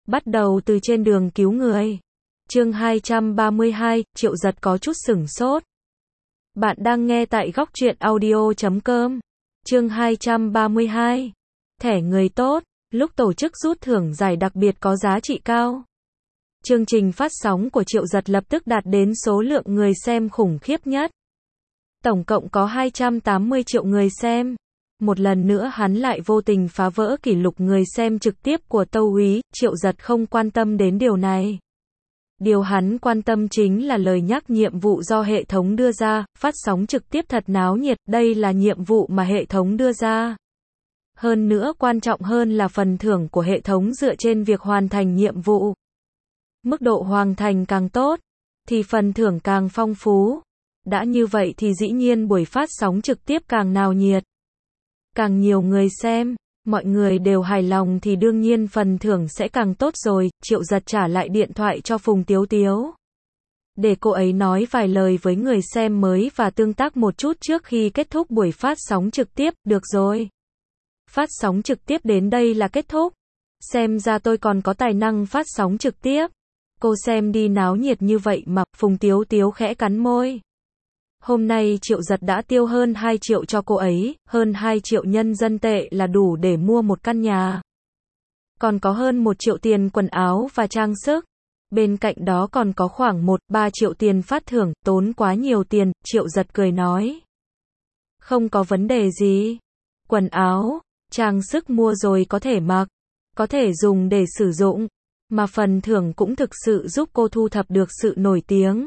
Bắt đầu từ trên đường cứu người. Chương 232, Triệu Giật có chút sửng sốt. Bạn đang nghe tại góc truyện audio.com. Chương 232. Thẻ người tốt, lúc tổ chức rút thưởng giải đặc biệt có giá trị cao. Chương trình phát sóng của Triệu Giật lập tức đạt đến số lượng người xem khủng khiếp nhất. Tổng cộng có 280 triệu người xem. Một lần nữa hắn lại vô tình phá vỡ kỷ lục người xem trực tiếp của Tâu Úy. Triệu Giật không quan tâm đến điều này. Điều hắn quan tâm chính là lời nhắc nhiệm vụ do hệ thống đưa ra, phát sóng trực tiếp thật náo nhiệt, đây là nhiệm vụ mà hệ thống đưa ra. Hơn nữa quan trọng hơn là phần thưởng của hệ thống dựa trên việc hoàn thành nhiệm vụ. Mức độ hoàn thành càng tốt, thì phần thưởng càng phong phú. Đã như vậy thì dĩ nhiên buổi phát sóng trực tiếp càng náo nhiệt. Càng nhiều người xem, mọi người đều hài lòng thì đương nhiên phần thưởng sẽ càng tốt rồi. Triệu Giật trả lại điện thoại cho Phùng Tiếu Tiếu, để cô ấy nói vài lời với người xem mới và tương tác một chút trước khi kết thúc buổi phát sóng trực tiếp. Được rồi. Phát sóng trực tiếp đến đây là kết thúc. Xem ra tôi còn có tài năng phát sóng trực tiếp. Cô xem đi, náo nhiệt như vậy mà. Phùng Tiếu Tiếu khẽ cắn môi. Hôm nay Triệu Giật đã tiêu hơn 2 triệu cho cô ấy, hơn 2 triệu nhân dân tệ là đủ để mua một căn nhà. Còn có hơn 1 triệu tiền quần áo và trang sức. Bên cạnh đó còn có khoảng 1-3 triệu tiền phát thưởng, tốn quá nhiều tiền. Triệu Giật cười nói. Không có vấn đề gì. Quần áo, trang sức mua rồi có thể mặc, có thể dùng để sử dụng. Mà phần thưởng cũng thực sự giúp cô thu thập được sự nổi tiếng.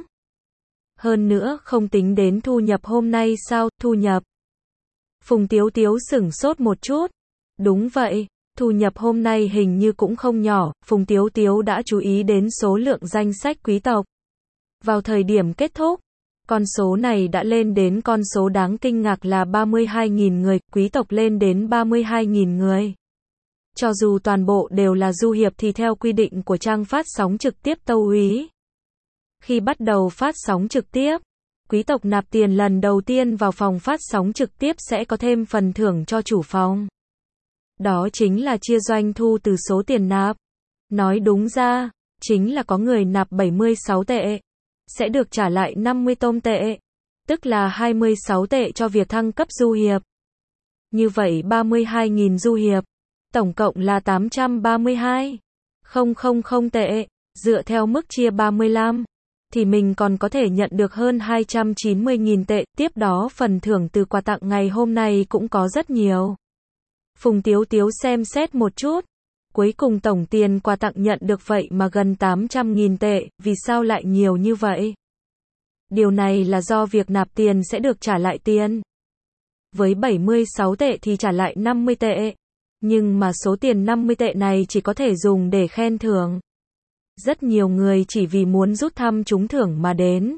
Hơn nữa không tính đến thu nhập hôm nay sao? Thu nhập? Phùng Tiếu Tiếu sửng sốt một chút. Đúng vậy, thu nhập hôm nay hình như cũng không nhỏ. Phùng Tiếu Tiếu đã chú ý đến số lượng danh sách quý tộc. Vào thời điểm kết thúc, con số này đã lên đến con số đáng kinh ngạc là 32.000 người, quý tộc lên đến 32.000 người. Cho dù toàn bộ đều là du hiệp thì theo quy định của trang phát sóng trực tiếp Tâu Úy, khi bắt đầu phát sóng trực tiếp, quý tộc nạp tiền lần đầu tiên vào phòng phát sóng trực tiếp sẽ có thêm phần thưởng cho chủ phòng. Đó chính là chia doanh thu từ số tiền nạp. Nói đúng ra, chính là có người nạp 76 tệ, sẽ được trả lại 50 tôm tệ, tức là 26 tệ cho việc thăng cấp du hiệp. Như vậy 32.000 du hiệp, tổng cộng là 832.000 tệ, dựa theo mức chia 35. Thì mình còn có thể nhận được hơn 290.000 tệ. Tiếp đó phần thưởng từ quà tặng ngày hôm nay cũng có rất nhiều. Phùng Tiếu Tiếu xem xét một chút. Cuối cùng tổng tiền quà tặng nhận được vậy mà gần 800.000 tệ, vì sao lại nhiều như vậy? Điều này là do việc nạp tiền sẽ được trả lại tiền. Với 76 tệ thì trả lại 50 tệ. Nhưng mà số tiền 50 tệ này chỉ có thể dùng để khen thưởng. Rất nhiều người chỉ vì muốn rút thăm trúng thưởng mà đến.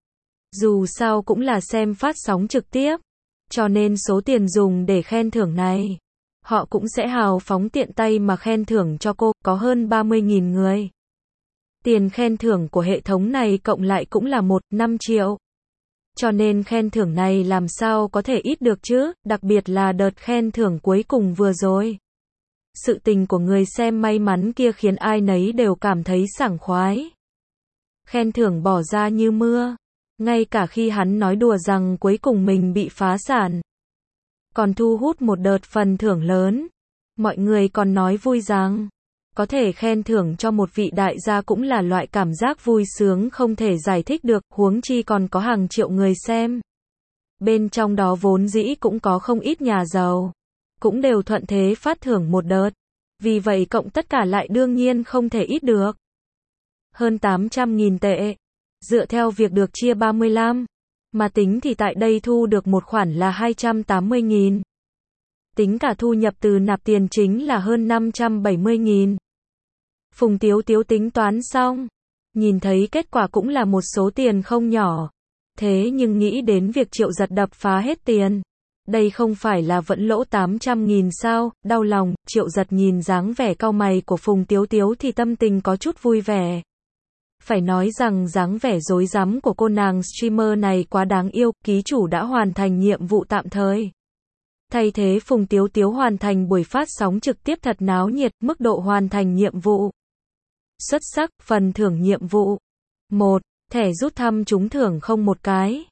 Dù sao cũng là xem phát sóng trực tiếp, cho nên số tiền dùng để khen thưởng này, họ cũng sẽ hào phóng tiện tay mà khen thưởng cho cô. Có hơn 30.000 người. Tiền khen thưởng của hệ thống này cộng lại cũng là 1,5 triệu. Cho nên khen thưởng này làm sao có thể ít được chứ, đặc biệt là đợt khen thưởng cuối cùng vừa rồi. Sự tình của người xem may mắn kia khiến ai nấy đều cảm thấy sảng khoái. Khen thưởng bỏ ra như mưa. Ngay cả khi hắn nói đùa rằng cuối cùng mình bị phá sản, còn thu hút một đợt phần thưởng lớn. Mọi người còn nói vui rằng, có thể khen thưởng cho một vị đại gia cũng là loại cảm giác vui sướng không thể giải thích được, huống chi còn có hàng triệu người xem. Bên trong đó vốn dĩ cũng có không ít nhà giàu, cũng đều thuận thế phát thưởng một đợt. Vì vậy cộng tất cả lại đương nhiên không thể ít được. Hơn 800.000 tệ. Dựa theo việc được chia 35, mà tính thì tại đây thu được một khoản là 280.000. Tính cả thu nhập từ nạp tiền chính là hơn 570.000. Phùng Tiếu Tiếu tính toán xong, nhìn thấy kết quả cũng là một số tiền không nhỏ. Thế nhưng nghĩ đến việc Triệu Giật đập phá hết tiền, đây không phải là vẫn lỗ 800.000 sao? Đau lòng. Triệu Giật nhìn dáng vẻ cau mày của Phùng Tiếu Tiếu thì tâm tình có chút vui vẻ. Phải nói rằng dáng vẻ rối rắm của cô nàng streamer này quá đáng yêu. Ký chủ đã hoàn thành nhiệm vụ tạm thời. Thay thế Phùng Tiếu Tiếu hoàn thành buổi phát sóng trực tiếp thật náo nhiệt. Mức độ hoàn thành nhiệm vụ Xuất sắc, phần thưởng nhiệm vụ. 1. Thẻ rút thăm trúng thưởng không một cái.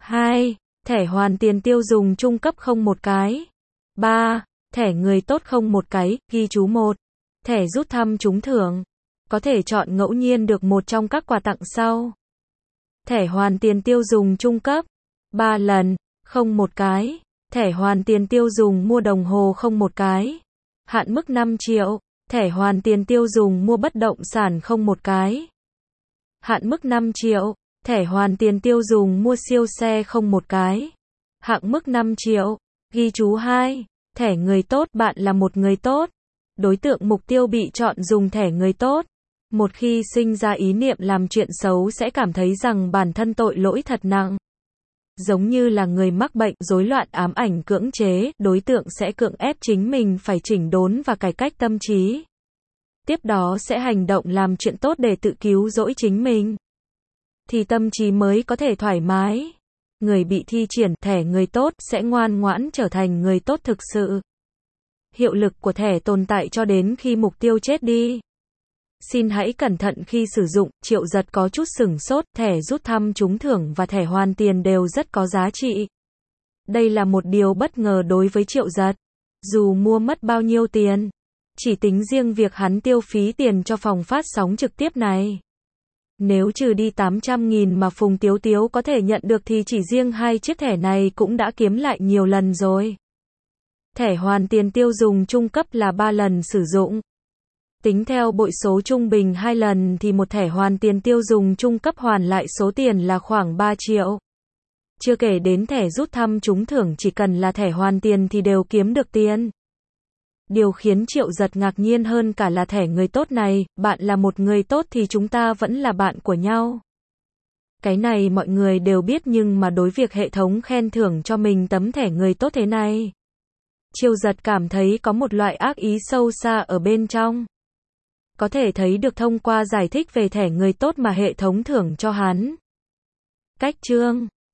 2. Thẻ hoàn tiền tiêu dùng trung cấp không một cái. 3. Thẻ người tốt không một cái, ghi chú 1. Thẻ rút thăm trúng thưởng. Có thể chọn ngẫu nhiên được một trong các quà tặng sau. Thẻ hoàn tiền tiêu dùng trung cấp. 3 lần, không một cái. Thẻ hoàn tiền tiêu dùng mua đồng hồ không một cái. Hạn mức 5 triệu. Thẻ hoàn tiền tiêu dùng mua bất động sản không một cái. Hạn mức 5 triệu. Thẻ hoàn tiền tiêu dùng mua siêu xe không một cái. Hạn mức 5 triệu. Ghi chú 2. Thẻ người tốt, bạn là một người tốt. Đối tượng mục tiêu bị chọn dùng thẻ người tốt. Một khi sinh ra ý niệm làm chuyện xấu sẽ cảm thấy rằng bản thân tội lỗi thật nặng. Giống như là người mắc bệnh rối loạn ám ảnh cưỡng chế, đối tượng sẽ cưỡng ép chính mình phải chỉnh đốn và cải cách tâm trí. Tiếp đó sẽ hành động làm chuyện tốt để tự cứu rỗi chính mình. Thì tâm trí mới có thể thoải mái. Người bị thi triển thẻ người tốt sẽ ngoan ngoãn trở thành người tốt thực sự. Hiệu lực của thẻ tồn tại cho đến khi mục tiêu chết đi. Xin hãy cẩn thận khi sử dụng. Triệu Giật có chút sửng sốt, thẻ rút thăm trúng thưởng và thẻ hoàn tiền đều rất có giá trị. Đây là một điều bất ngờ đối với Triệu Giật. Dù mua mất bao nhiêu tiền, chỉ tính riêng việc hắn tiêu phí tiền cho phòng phát sóng trực tiếp này. Nếu trừ đi 800.000 mà Phùng Tiếu Tiếu có thể nhận được thì chỉ riêng 2 chiếc thẻ này cũng đã kiếm lại nhiều lần rồi. Thẻ hoàn tiền tiêu dùng trung cấp là 3 lần sử dụng. Tính theo bội số trung bình 2 lần thì một thẻ hoàn tiền tiêu dùng trung cấp hoàn lại số tiền là khoảng 3 triệu. Chưa kể đến thẻ rút thăm trúng thưởng, chỉ cần là thẻ hoàn tiền thì đều kiếm được tiền. Điều khiến Triệu Giật ngạc nhiên hơn cả là thẻ người tốt này, bạn là một người tốt thì chúng ta vẫn là bạn của nhau. Cái này mọi người đều biết, nhưng mà đối việc hệ thống khen thưởng cho mình tấm thẻ người tốt thế này, Triệu Giật cảm thấy có một loại ác ý sâu xa ở bên trong. Có thể thấy được thông qua giải thích về thẻ người tốt mà hệ thống thưởng cho hắn. Cách chương